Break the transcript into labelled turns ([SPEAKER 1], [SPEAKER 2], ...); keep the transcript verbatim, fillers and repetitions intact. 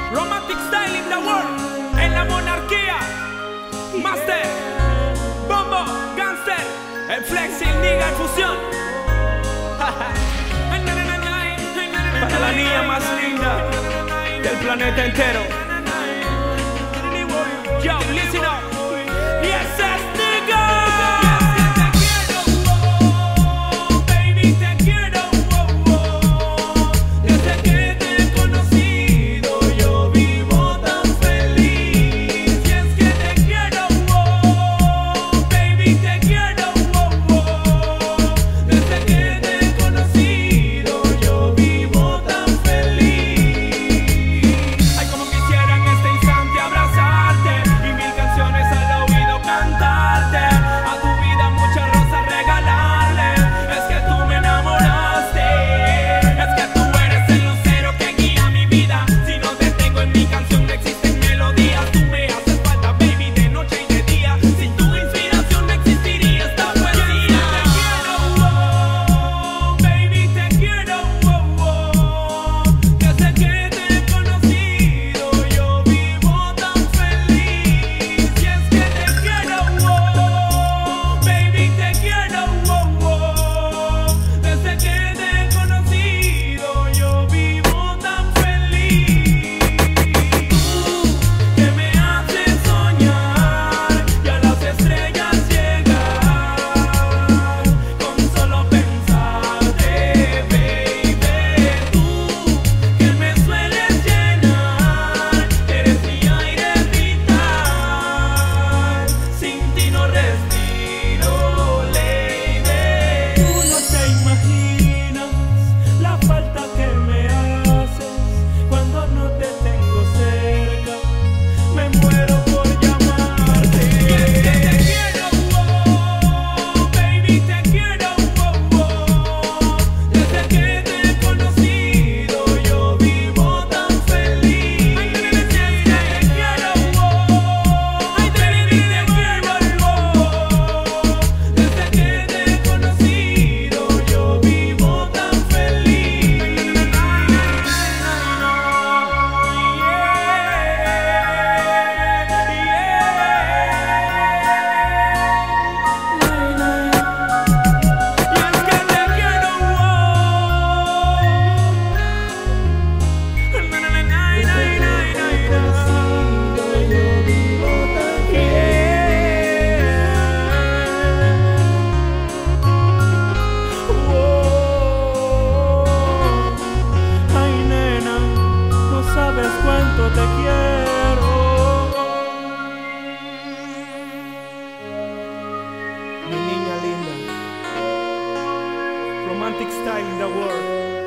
[SPEAKER 1] Romantic style in the world, en la monarquía. Master, Bombo, Gangster, el Flex, el Nigga, el Fusión. Para la niña más linda del planeta entero. Yo, listen up. Yes, yes, nigga.
[SPEAKER 2] Te quiero,
[SPEAKER 1] mi niña linda. Romantic style in the world.